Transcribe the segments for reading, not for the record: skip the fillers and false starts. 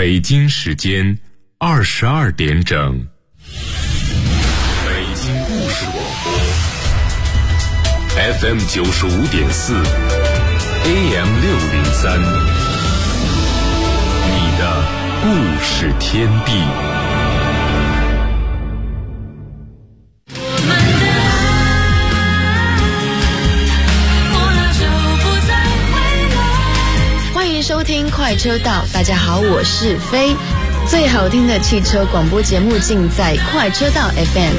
北京时间22点整。北京故事广播 FM 95.4 AM 603，你的故事天地。 欢迎收听快车道，大家好，我是飞。最好听的汽车广播节目尽在快车道 FM。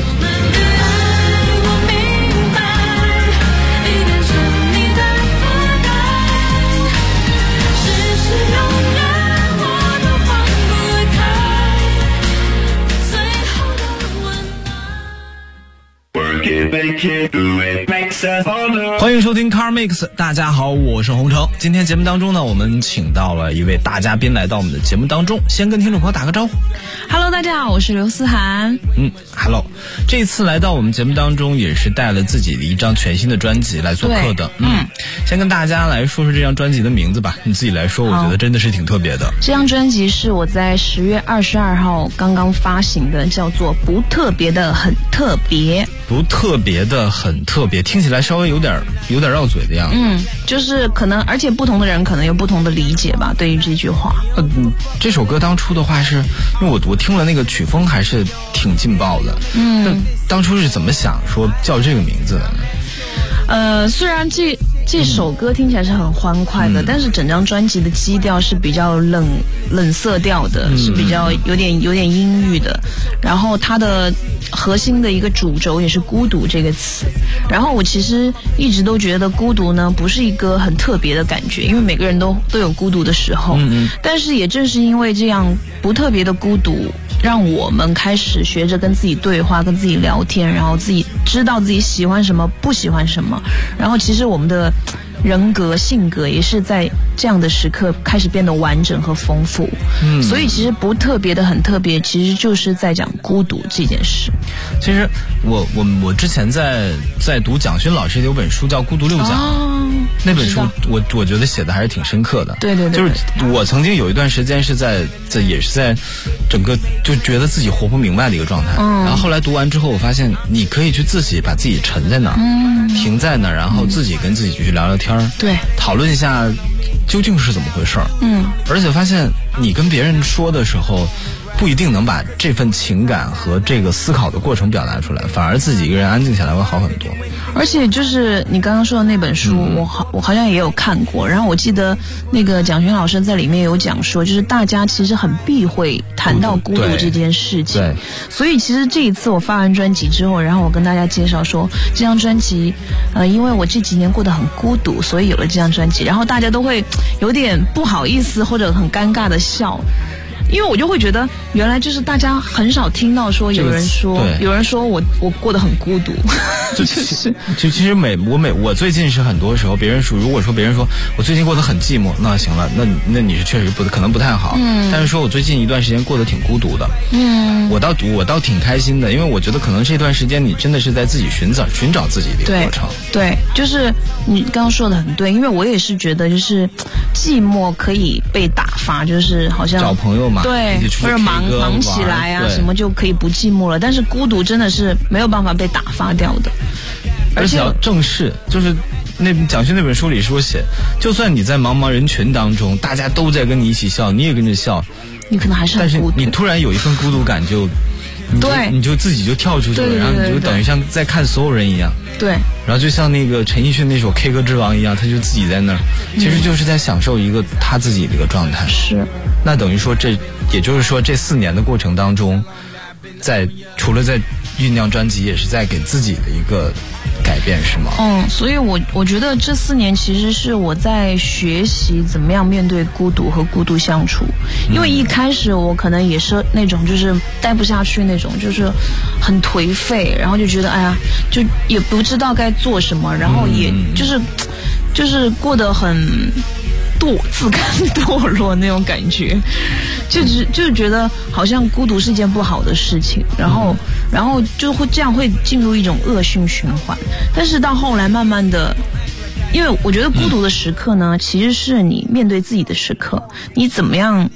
欢迎收听 Car Mix， 大家好，我是洪城。今天节目当中呢，我们请到了一位大嘉宾来到我们的节目当中，先跟听众朋友打个招呼。 Hello， 大家好，我是刘思涵。 Hello， 这一次来到我们节目当中，也是带了自己的一张全新的专辑来做客的。先跟大家来说说这张专辑的名字吧，你自己来说，我觉得真的是挺特别的。 这张专辑是我在10月22号刚刚发行的，叫做《不特别的很特别》。 不特别的很特别，听起来稍微有点绕嘴的样子。 就是可能，而且不同的人可能有不同的理解吧，对于这句话。 这首歌当初的话是，因为我听了那个曲风还是挺劲爆的。那当初是怎么想说叫这个名字的呢？ 虽然这首歌听起来是很欢快的，但是整张专辑的基调是比较冷色调的，是比较有点阴郁的。然后它的核心的一个主轴也是孤独这个词。然后我其实一直都觉得孤独呢不是一个很特别的感觉，因为每个人都有孤独的时候。但是也正是因为这样不特别的孤独，让我们开始学着跟自己对话，跟自己聊天，然后自己知道自己喜欢什么，不喜欢什么。然后其实我们的人格性格也是在这样的时刻开始变得完整和丰富。所以其实不特别的很特别，其实就是在讲孤独这件事。 其实我之前在读蒋勋老师的有本书叫《孤独六讲》，那本书我觉得写的还是挺深刻的。对，就是我曾经有一段时间是也是在整个就觉得自己活不明白的一个状态。然后后来读完之后，我发现你可以去自己把自己沉在那儿，停在那儿，然后自己跟自己去聊聊天， 对， 讨论一下究竟是怎么回事儿。而且发现你跟别人说的时候，不一定能把这份情感和这个思考的过程表达出来，反而自己一个人安静下来会好很多。 而且就是你刚刚说的那本书，我好像也有看过。然后我记得那个蒋勋老师在里面有讲说，就是大家其实很避讳谈到孤独这件事情。对，所以其实这一次我发完专辑之后，然后我跟大家介绍说，这张专辑，因为我这几年过得很孤独，所以有了这张专辑。然后大家都会有点不好意思或者很尴尬的笑。因为我就会觉得，原来就是大家很少听到说有人说我过得很孤独， 就其实我最近是很多时候如果说别人说我最近过得很寂寞，那行了，那你是确实可能不太好。但是说我最近一段时间过得挺孤独的，我倒挺开心的，因为我觉得可能这段时间你真的是在自己寻找自己的一个过程。 对，就是你刚刚说的很对，因为我也是觉得就是寂寞可以被打发，就是好像找朋友嘛。 对，或者忙起来啊，什么就可以不寂寞了。但是孤独真的是没有办法被打发掉的， 而且要正视。就是蒋勋那本书里说写，就算你在茫茫人群当中，大家都在跟你一起笑，你也跟着笑， 你可能还是很孤独。 但是你突然有一份孤独感，你就自己就跳出去了，然后你就等于像在看所有人一样。对，然后就像那个陈奕迅那首《K 歌之王》一样，他就自己在那儿，其实就是在享受一个他自己的一个状态。 是。那等于说也就是说这4年的过程当中，除了在酝酿专辑，也是在给自己的一个改变，是吗？ 所以我觉得这4年其实是我在学习怎么样面对孤独和孤独相处。因为一开始我可能也是那种就是待不下去那种，就是很颓废，然后就觉得哎呀，就也不知道该做什么，然后也就是过得很自甘堕落那种感觉，就觉得好像孤独是件不好的事情，然后就会这样会进入一种恶性循环。但是到后来慢慢的，因为我觉得孤独的时刻呢，其实是你面对自己的时刻，你怎么样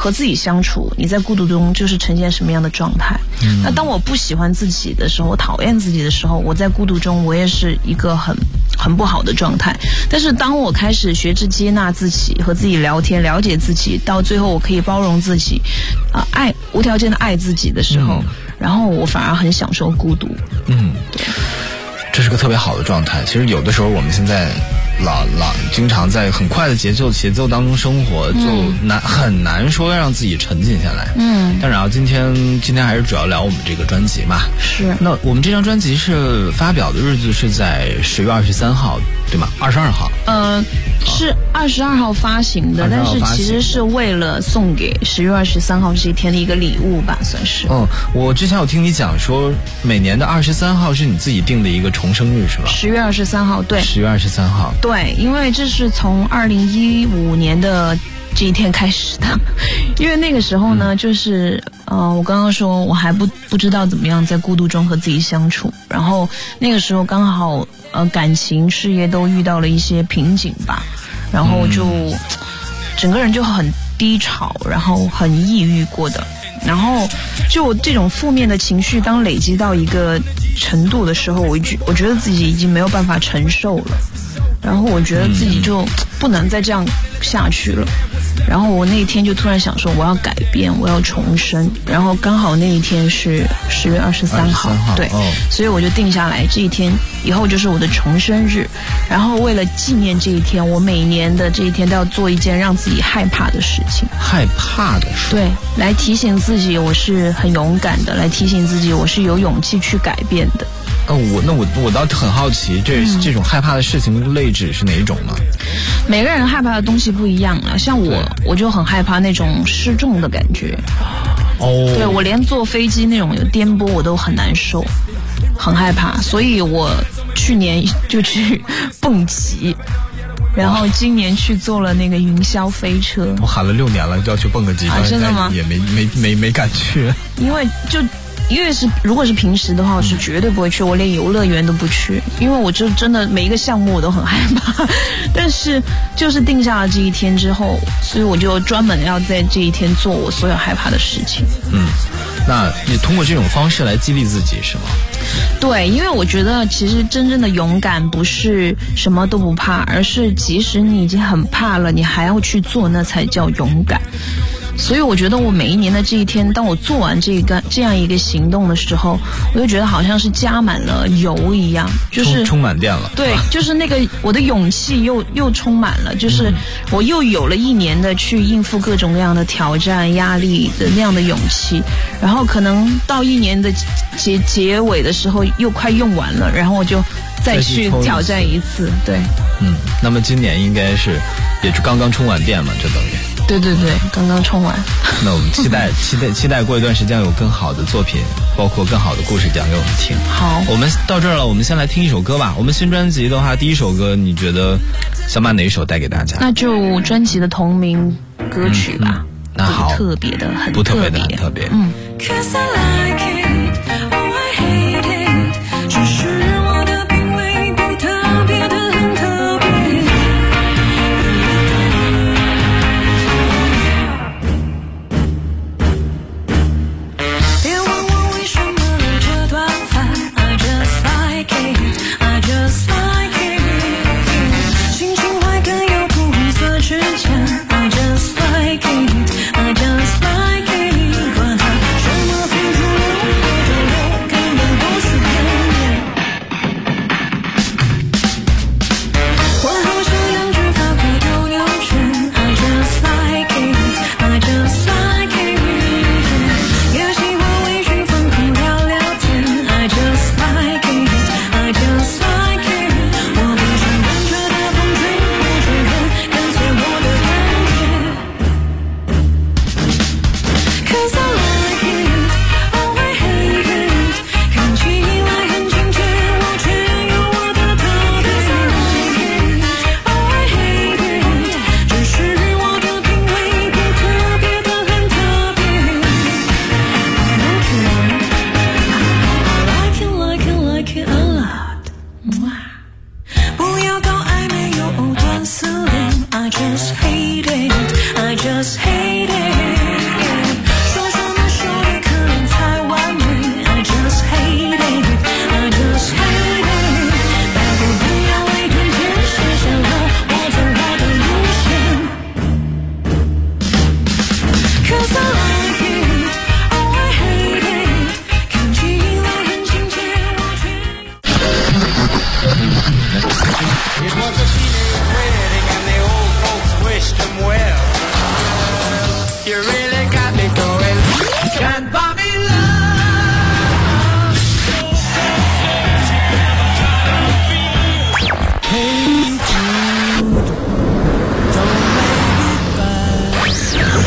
和自己相处，你在孤独中就是呈现什么样的状态。那当我不喜欢自己的时候，我讨厌自己的时候，我在孤独中我也是一个很不好的状态。但是当我开始学着接纳自己，和自己聊天，了解自己，到最后我可以包容自己，无条件的爱自己的时候，然后我反而很享受孤独。 这是个特别好的状态。其实有的时候我们现在经常在很快的节奏当中生活，就很难说让自己沉浸下来。当然今天还是主要聊我们这个专辑嘛。 是。 那我们这张专辑是发表的日子是在10月23号，对吗？22号。 是22号发行的，但是其实是为了送给10月23号这一天的一个礼物吧，算是。 我之前有听你讲说，每年的23号是你自己定的一个重生日，是吧 ？10月23号，对。 10月23号。 对，因为这是从2015年的这一天开始的，因为那个时候呢，就是我刚刚说我还不知道怎么样在孤独中和自己相处，然后那个时候刚好感情事业都遇到了一些瓶颈吧，然后就整个人就很低潮，然后很抑郁过的，然后就这种负面的情绪当累积到一个程度的时候，我觉得自己已经没有办法承受了，然后我觉得自己就不能再这样下去了，然后我那一天就突然想说我要改变，我要重生，然后刚好那一天是10月23号，对，所以我就定下来这一天以后就是我的重生日，然后为了纪念这一天，我每年的这一天都要做一件让自己害怕的事情。 害怕的事？ 对，来提醒自己我是很勇敢的，来提醒自己我是有勇气去改变的。 我倒很好奇，这种害怕的事情类指是哪一种呢？ 每个人害怕的东西不一样了，像我就很害怕那种失重的感觉。对，我连坐飞机那种有颠簸我都很难受，很害怕，所以我去年就去蹦极，然后今年去坐了那个云霄飞车。 我喊了6年了，就要去蹦个极， 真的吗？ 也没敢去， 因为如果是平时的话，我是绝对不会去，我连游乐园都不去，因为我就真的每一个项目我都很害怕。但是就是定下了这一天之后，所以我就专门要在这一天做我所有害怕的事情。 那你通过这种方式来激励自己是吗？ 对，因为我觉得其实真正的勇敢不是什么都不怕，而是即使你已经很怕了，你还要去做，那才叫勇敢。所以我觉得我每一年的这一天，当我做完这样一个行动的时候，我就觉得好像是加满了油一样，就是充满电了。 对，就是那个我的勇气又充满了，就是我又有了一年的去应付各种各样的挑战压力的那样的勇气，然后可能到一年的结尾的时候又快用完了，然后我就再去挑战一次。对， 那么今年应该是也是刚刚充完电嘛，这等于。 对，刚刚充完。 那我们期待过一段时间有更好的作品，包括更好的故事讲给我们听。 好， 我们到这儿了，我们先来听一首歌吧。我们新专辑的话，第一首歌你觉得想把哪一首带给大家？ 那就专辑的同名歌曲吧。 那好， 不特别的，很特别。 I just hate it, I just hate it. wish them well. You really got me going. Can't buy me love. Hey Jude, don't make it bad.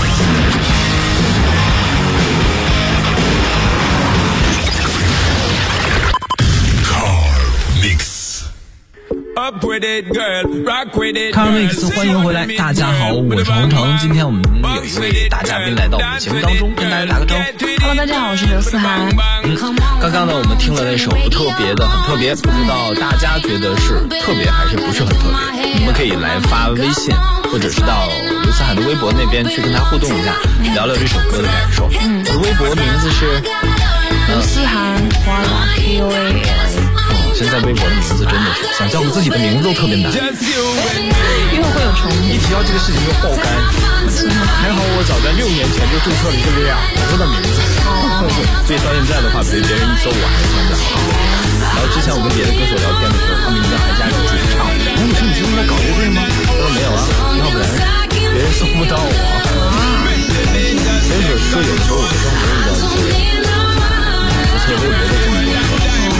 Carmix， 欢迎回来，大家好，我是洪城。今天我们有一位大嘉宾来到我们的节目当中，跟大家打个招呼。 Hello， 大家好，我是刘思涵。 刚刚呢，我们听了那首不特别的，很特别，不知道大家觉得是特别还是不是很特别？你们可以来发微信，或者是到刘思涵的微博那边去跟他互动一下，聊聊这首歌的感受。我的微博名字是刘思涵花啦 POALA。 现在微博的名字真的是想叫我自己的名字都特别难， 因为会有重复。 一提到这个事情就爆肝。还好我早在6年前就注册了一个2个的名字，所以到现在的话，别人一搜我还是这样的。然后之前我跟别的歌手聊天的时候，他们一定还加入主唱。哎，你说你最近在搞乐队吗？我说没有啊，要不然别人搜不到我。所以说有的时候我的生活遇到一些不切微博的这么多事，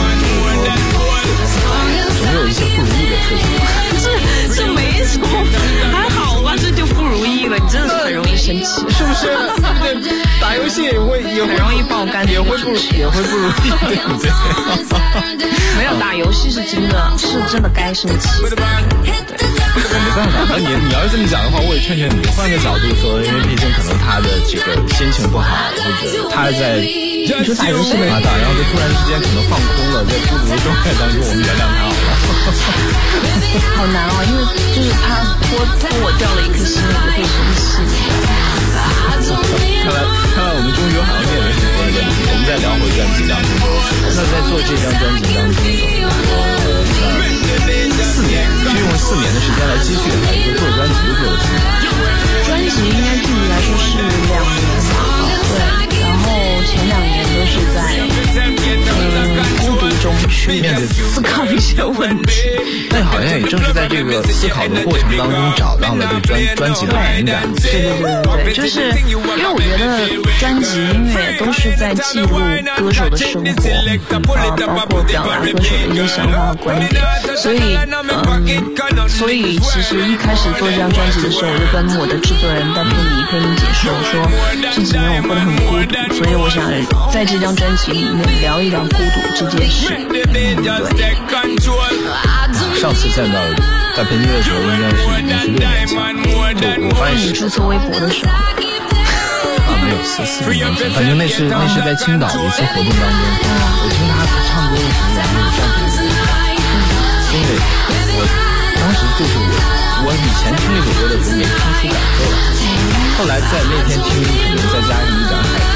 总有一些不如意的事情。 这没什么，还好吧，这就不如意了。你真的是很容易生气， 是不是？打游戏也会很容易爆肝， 也会不如意，对不对？ 没有打游戏是真的该生气。 没办法，那你要是这么讲的话，我也劝劝你换个角度说，因为毕竟可能他的这个心情不好，或者他在你说打游戏的然后就突然之间可能放空了，在孤独的状态当中，我们原谅他好了。 好难哦，因为就是他拖我掉了一颗心，我就会生气。 看来我们终于好像面临很多的问题。我们再聊回专辑当中，那在做这张专辑当中，4年是用了4年的时间来积蓄，还是说做专辑就做了4年？ 专辑应该具体来说是2年吧，对，然后前2年都是在孤独中去思考一些问题。 但好像也正是在这个思考的过程当中，找到了对专辑的灵感。 对，就是因为我觉得专辑音乐都是在记录歌手的生活，包括表达歌手的一些想法和观点。所以其实一开始做这张专辑的时候，我就跟我的制作人戴佩妮姐说，我说这几年我过得很孤独，所以我想在这张专辑里面聊一聊孤独这件事。对。 上次见到戴佩妮的时候，应该是已经是6年前，就我发现你注册微博的时候。 没有4年前，反正那是在青岛的一次活动当中，我听他唱歌的时候，我没有站起来，因为我当时就是我以前听那首歌的时候没听出感受来，后来在那天听，可能再加上一点海风，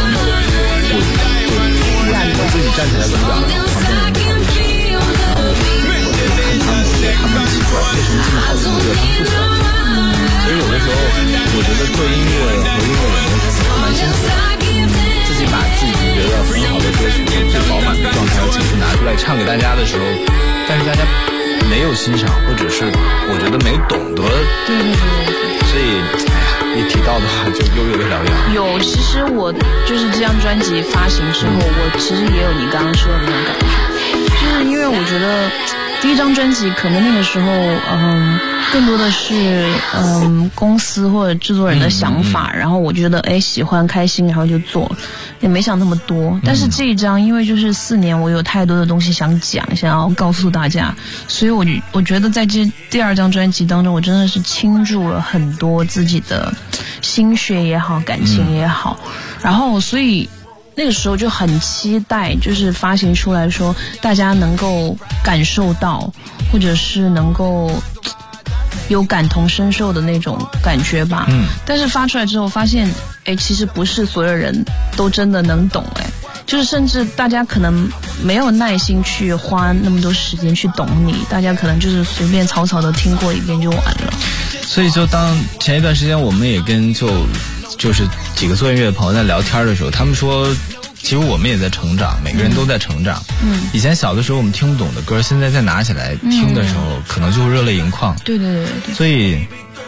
我自己站起来领奖了，旁边人讨论起来，然后我就看他们奇怪为什么这么好听的歌他们不喜欢。所以有的时候，我觉得做音乐和音乐人蛮辛苦的，自己把自己觉得很好的歌曲、最饱满的状态和情绪拿出来唱给大家的时候，但是大家没有欣赏，或者是我觉得没懂得。 对。 所以，一提到的话就又有点疗养。 有，其实我就是这张专辑发行之后，我其实也有你刚刚说的那种感觉，就是因为我觉得第一张专辑可能那个时候，更多的是公司或者制作人的想法，然后我觉得喜欢开心，然后就做，也没想那么多。但是这一张因为就是4年，我有太多的东西想讲，想要告诉大家，所以我觉得在这第2张专辑当中，我真的是倾注了很多自己的心血也好，感情也好，然后所以那个时候就很期待，就是发行出来说大家能够感受到，或者是能够有感同身受的那种感觉吧。但是发出来之后发现，其实不是所有人都真的能懂，就是甚至大家可能没有耐心去花那么多时间去懂你，大家可能就是随便草草的听过一遍就完了。 所以就当前一段时间我们也跟就是几个做音乐的朋友在聊天的时候，他们说其实我们也在成长，每个人都在成长。以前小的时候我们听不懂的歌，现在再拿起来听的时候，可能就热泪盈眶。 对。 所以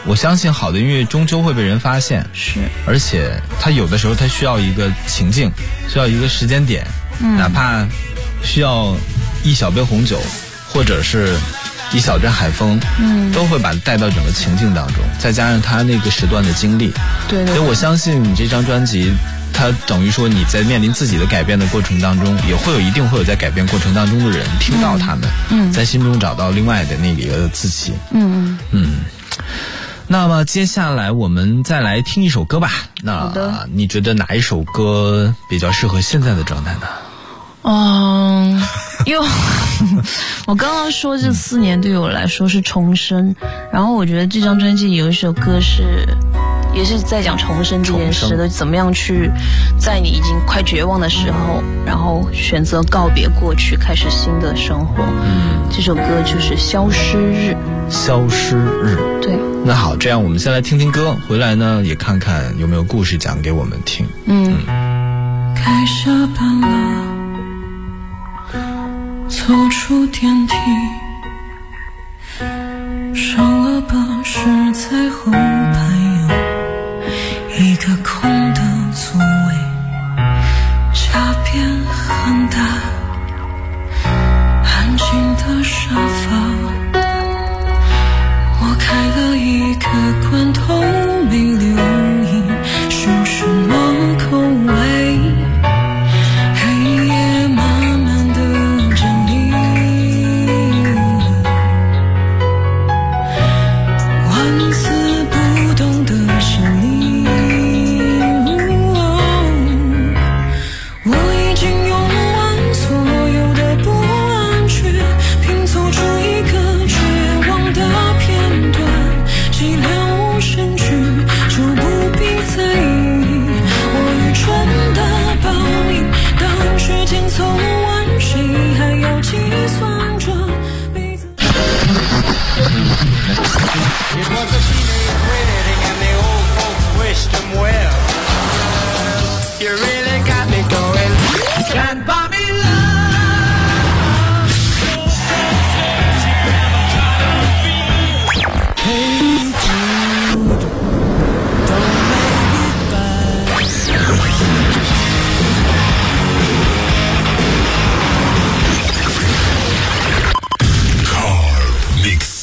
我相信好的音乐终究会被人发现， 是， 而且它有的时候它需要一个情境，需要一个时间点，哪怕需要一小杯红酒，或者是一小阵海风，都会把它带到整个情境当中，再加上他那个时段的经历， 对， 所以我相信你这张专辑，它等于说你在面临自己的改变的过程当中，也会有一定会有在改变过程当中的人听到他们，在心中找到另外的那个自己，那么接下来我们再来听一首歌吧。那你觉得哪一首歌比较适合现在的状态呢？ 因为我刚刚说这4年对我来说是重生，然后我觉得这张专辑有一首歌也是在讲重生这件事的，怎么样去在你已经快绝望的时候，然后选择告别过去，开始新的生活。这首歌就是《消失日》。 消失日， 对。 那好，这样我们先来听听歌，回来呢也看看有没有故事讲给我们听。 该下班了，走出电梯，上了巴士，在后排有一个空的座位，家边很大，安静的沙发，我开了一个罐头，没留意是什么口味，黑夜慢慢的降临，纹丝不动的心灵，我已经用完所有的不安，却拼凑出一个绝望的片段，寂寥深去就不必在意，我愚蠢的报应，当时间走完，谁还要计算着彼此。 It was a teenage wedding and the old folks wished him well. You really got me going. Can't buy me love. Hey Jude, don't make it bad.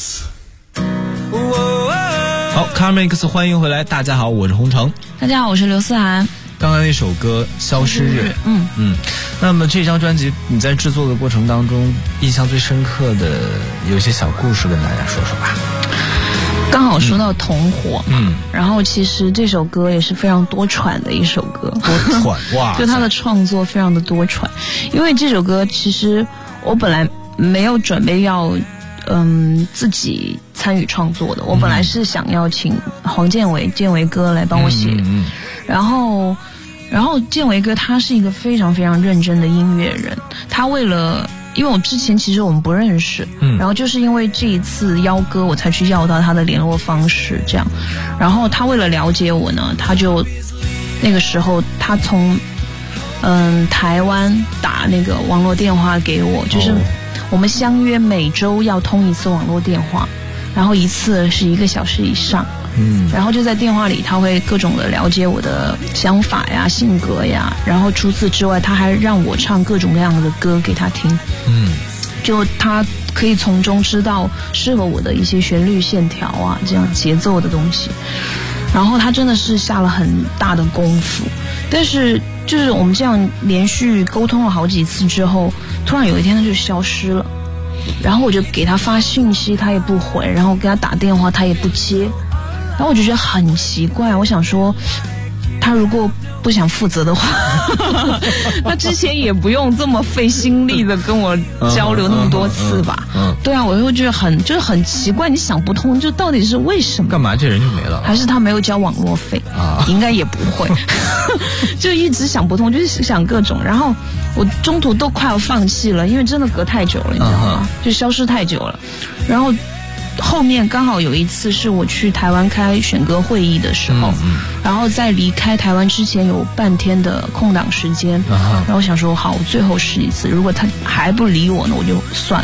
好 Carmix 欢迎回来，大家好，我是洪城。 大家好，我是刘思涵。 刚刚那首歌《消失日》，那么这张专辑你在制作的过程当中，印象最深刻的有些小故事跟大家说说吧。 刚好说到同伙，然后其实这首歌也是非常多舛的一首歌， 多舛哇！ 就他的创作非常的多舛，因为这首歌其实我本来没有准备要自己参与创作的，我本来是想要请黄建伟哥来帮我写，然后建伟哥他是一个非常非常认真的音乐人，他为了因为我之前其实我们不认识，然后就是因为这一次邀歌我才去要到他的联络方式这样，然后他为了了解我呢，他就那个时候他从台湾打那个网络电话给我，就是我们相约每周要通一次网络电话，然后一次是1个小时以上，然后就在电话里他会各种的了解我的想法呀、性格呀，然后除此之外他还让我唱各种各样的歌给他听，就他可以从中知道适合我的一些旋律线条啊，这样节奏的东西，然后他真的是下了很大的功夫，但是就是我们这样连续沟通了好几次之后，突然有一天他就消失了，然后我就给他发讯息他也不回，然后给他打电话他也不接，然后我就觉得很奇怪，我想说他如果不想负责的话他之前也不用这么费心力的跟我交流那么多次吧，对啊，我就觉得就是很奇怪，你想不通就到底是为什么， 干嘛这人就没了， 还是他没有交网络费啊？应该也不会就一直想不通，就是想各种，然后我中途都快要放弃了，因为真的隔太久了，你知道吗？就消失太久了，然后后面刚好有一次是我去台湾开选歌会议的时候，然后在离开台湾之前有半天的空档时间，然后想说好，我最后试一次，如果他还不理我呢，我就算了。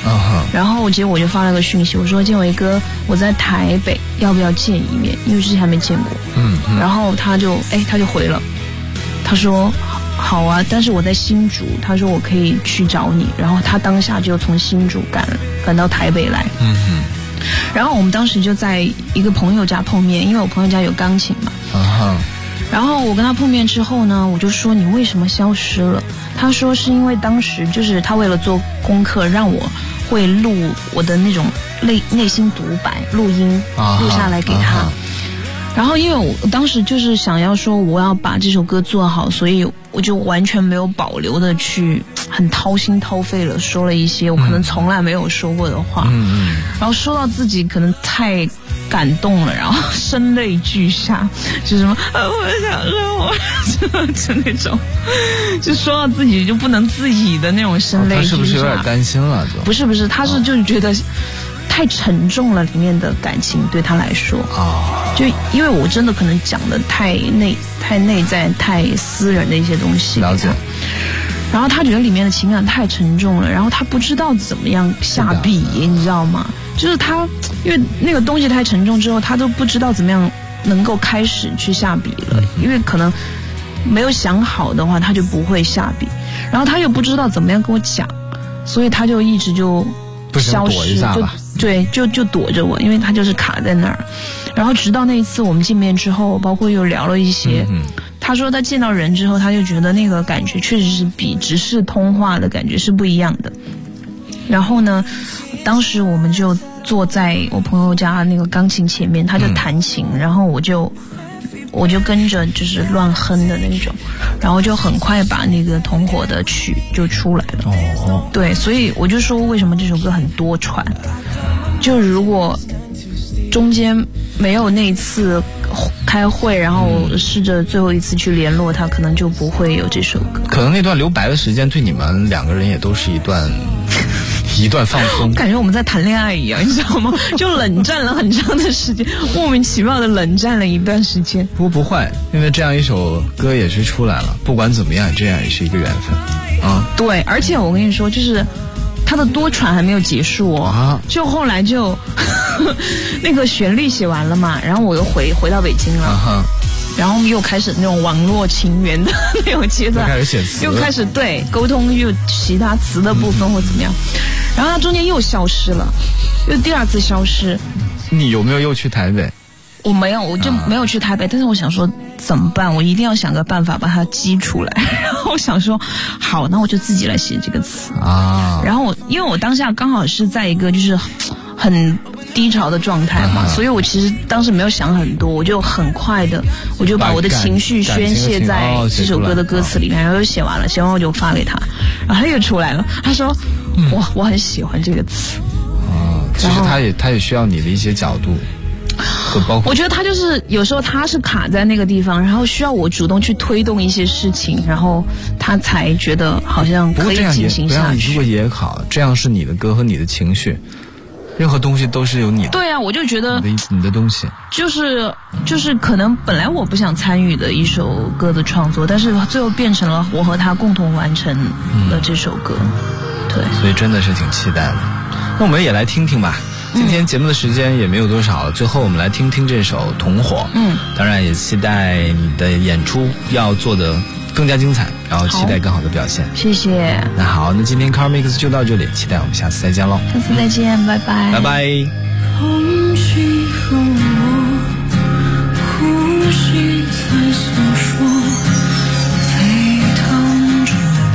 然后结果我就发了个讯息，我说建伟哥，我在台北，要不要见一面？因为之前还没见过。然后他就回了，他说好啊，但是我在新竹，他说我可以去找你。然后他当下就从新竹赶到台北来。然后我们当时就在一个朋友家碰面，因为我朋友家有钢琴嘛。然后我跟他碰面之后呢，我就说你为什么消失了？他说是因为当时就是他为了做功课，让我会录我的那种内心独白录音，录下来给他。然后因为我当时就是想要说我要把这首歌做好，所以我就完全没有保留的去很掏心掏肺了说了一些我可能从来没有说过的话。然后说到自己可能太感动了，然后声泪俱下，就什么我想说就那种，就说到自己就不能自已的那种声泪俱下。他是不是有点担心了？ 不是，他是就是觉得太沉重了，里面的感情对他来说就因为我真的可能讲的太内在、太私人的一些东西。 了解。 然后他觉得里面的情感太沉重了，然后他不知道怎么样下笔，你知道吗？就是他因为那个东西太沉重之后，他都不知道怎么样能够开始去下笔了，因为可能没有想好的话，他就不会下笔。然后他又不知道怎么样跟我讲，所以他就一直就消失，就躲着我，因为他就是卡在那儿。然后直到那一次我们见面之后，包括又聊了一些。他说他见到人之后，他就觉得那个感觉确实是比只是通话的感觉是不一样的。然后呢，当时我们就坐在我朋友家那个钢琴前面，他就弹琴，然后我就跟着就是乱哼的那种，然后就很快把那个同伙的曲就出来了。对，所以我就说为什么这首歌很多舛，就如果中间没有那一次开会，然后试着最后一次去联络他，可能就不会有这首歌。 可能那段留白的时间对你们两个人也都是一段放松， 感觉我们在谈恋爱一样，你知道吗？就冷战了很长的时间，莫名其妙的冷战了一段时间。 不坏，因为这样一首歌也是出来了，不管怎么样，这样也是一个缘分啊。 对，而且我跟你说，就是他的多舛还没有结束就后来就那个旋律写完了嘛，然后我又回到北京了。然后又开始那种网络情缘的那种阶段， 开始写词， 又开始对沟通，又其他词的部分或怎么样。然后他中间又消失了，又第二次消失。 你有没有又去台北？ 我没有，我就没有去台北。但是我想说怎么办？我一定要想个办法把它激出来。然后我想说，好，那我就自己来写这个词然后因为我当下刚好是在一个就是很低潮的状态嘛，所以我其实当时没有想很多，我就很快的，我就把我的情绪宣泄在这首歌的歌词里面，然后就写完了，写完我就发给他，然后他又出来了，他说我很喜欢这个词其实他也需要你的一些角度，包括我觉得他就是有时候他是卡在那个地方，然后需要我主动去推动一些事情，然后他才觉得好像可以进行下去。 如果也好，这样是你的歌和你的情绪，任何东西都是有你的。 对啊，我就觉得你的东西就是可能本来我不想参与的一首歌的创作，但是最后变成了我和他共同完成了这首歌。对， 所以真的是挺期待的。那我们也来听听吧。今天节目的时间也没有多少了，最后我们来听听这首《同伙》。当然也期待你的演出要做得更加精彩，然后期待更好的表现。 谢谢。 那好，那今天 Car Mix 就到这里，期待我们下次再见喽。 下次再见，拜拜。 拜拜。 空气和我呼吸在诉说，沸腾着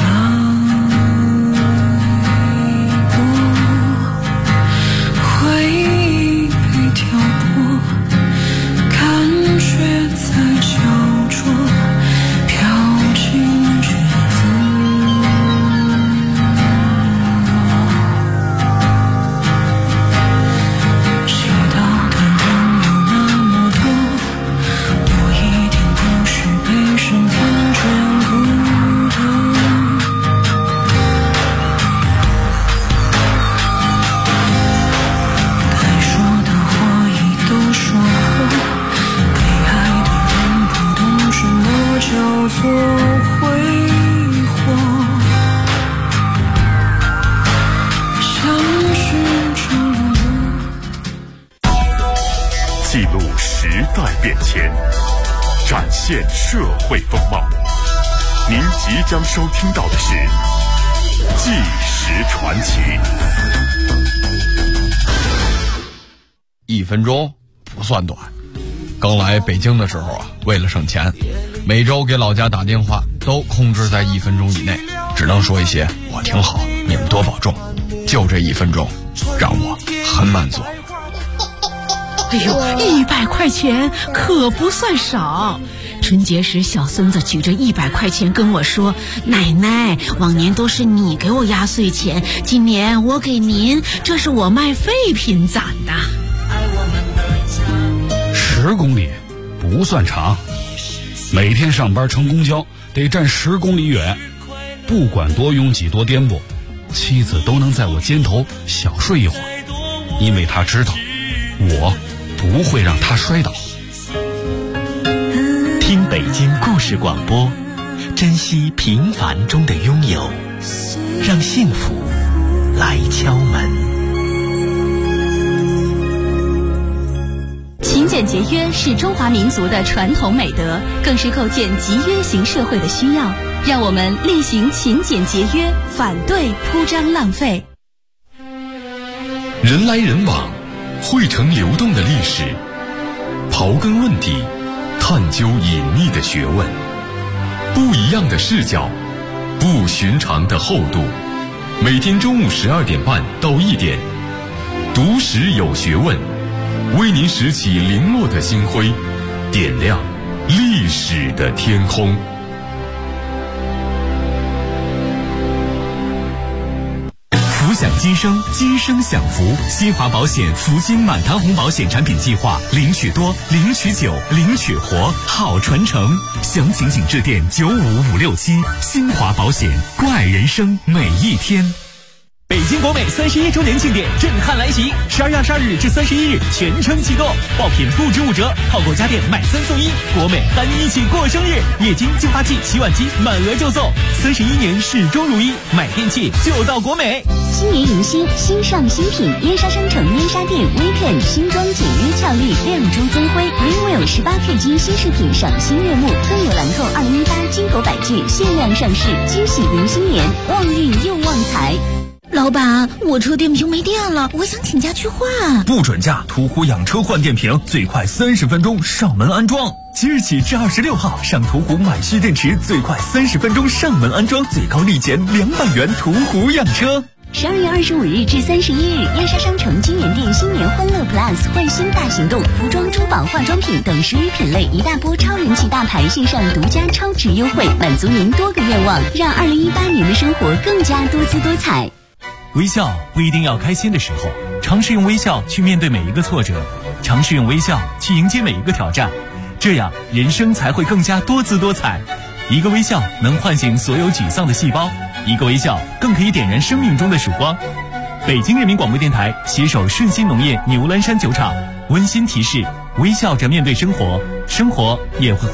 脉搏，回忆被挑拨，感觉在焦灼，飘进句子。祈祷的人有那么多，我一定不是被身份眷顾的。该说的话已都说过，被爱的人不懂什么叫做挥霍。想记录时代变迁，展现社会风貌。您即将收听到的是《纪实传奇》。 1分钟不算短。刚来北京的时候啊，为了省钱，每周给老家打电话都控制在1分钟以内，只能说一些我挺好，你们多保重。就这1分钟，让我很满足。 哎呦，100块钱可不算少。春节时，小孙子举着100块钱跟我说：“奶奶，往年都是你给我压岁钱，今年我给您，这是我卖废品攒的。 ”10公里不算长，每天上班乘公交得站10公里远，不管多拥挤多颠簸，妻子都能在我肩头小睡一会儿，因为她知道我不会让她摔倒。 听北京故事广播，珍惜平凡中的拥有，让幸福来敲门。 勤俭节约是中华民族的传统美德，更是构建集约型社会的需要。让我们力行勤俭节约，反对铺张浪费。 人来人往，汇成流动的历史，刨根问底，探究隐秘的学问，不一样的视角，不寻常的厚度。每天中午12点半到1点，读史有学问，为您拾起零落的星辉，点亮历史的天空。 福享今生，今生享福。新华保险福金满堂红保险产品计划，领取多，领取久，领取活，好传承。详情请致电95567。新华保险，关爱人生每一天。北京国美31周年庆典震撼来袭，12月22日至31日全程启动，爆品不止5折，泡购家电买3送1，国美和你一起过生日，液晶净化器、洗碗机满额就送，31年始终如一，买电器就到国美。 新年迎新，新上新品，燕莎商城燕莎店微片新装简约俏丽，亮珠增辉 ，Greenwell 18K 金新饰品赏心悦目，更有兰蔻2018金狗百件限量上市，惊喜迎新年，旺运又旺财。 老板，我车电瓶没电了，我想请假去换。 不准假，途虎养车换电瓶，最快30分钟上门安装。即日起至26号，上途虎买蓄电池，最快30分钟上门安装，最高立减200元。途虎养车。 12月25日至31日，燕莎商城金源店新年欢乐 Plus 换新大行动，服装、珠宝、化妆品等10余品类一大波超人气大牌线上独家超值优惠，满足您多个愿望，让2018年的生活更加多姿多彩。 微笑不一定要开心的时候，尝试用微笑去面对每一个挫折，尝试用微笑去迎接每一个挑战，这样人生才会更加多姿多彩。一个微笑能唤醒所有沮丧的细胞，一个微笑更可以点燃生命中的曙光。北京人民广播电台携手顺心农业牛栏山酒厂温馨提示：微笑着面对生活，生活也会